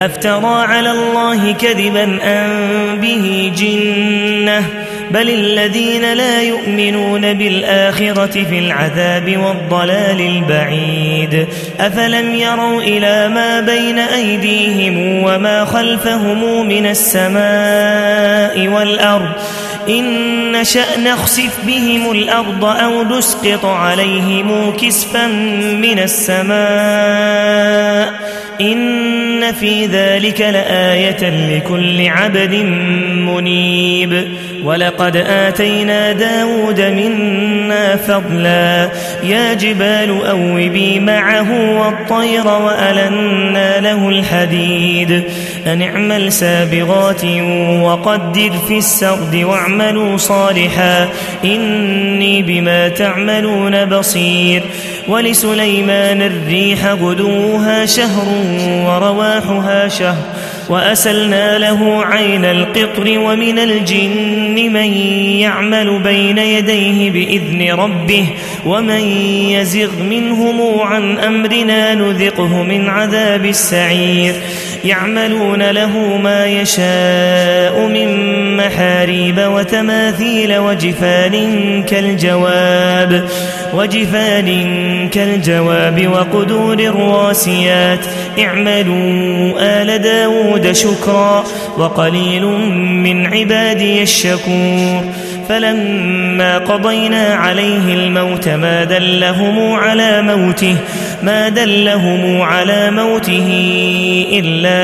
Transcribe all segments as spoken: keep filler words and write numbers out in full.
أفترى على الله كذبا أم به جنة بل الذين لا يؤمنون بالآخرة في العذاب والضلال البعيد أفلم يروا إلى ما بين أيديهم وما خلفهم من السماء والأرض إن نشأ نخسف بهم الأرض أو نسقط عليهم كسفا من السماء إن في ذلك لآية لكل عبد منيب ولقد آتينا داود منا فضلا يا جبال أوبي معه والطير وألنا له الحديد أن اعمل سابغات وقدر في السرد واعملوا صالحا إني بما تعملون بصير ولسليمان الريح غدوها شهر ورواحها شهر وأسلنا له عين القطر ومن الجن من يعمل بين يديه بإذن ربه ومن يزغ منهم عن أمرنا نذقه من عذاب السعير يعملون له ما يشاء من محاريب وتماثيل وجفان كالجواب وجفان كالجواب وقدور الراسيات اعملوا آل داود شكرا وقليل من عبادي الشكور فلما قضينا عليه الموت ما دلهم على موته ما دلهم على موته إلا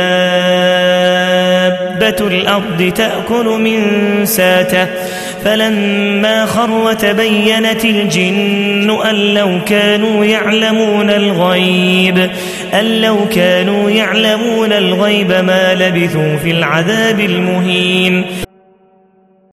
دابة الأرض تأكل من ساته فلما خر تبينت الجن أن لو كانوا يعلمون الغيب أن لو كانوا يعلمون الغيب ما لبثوا في العذاب المهين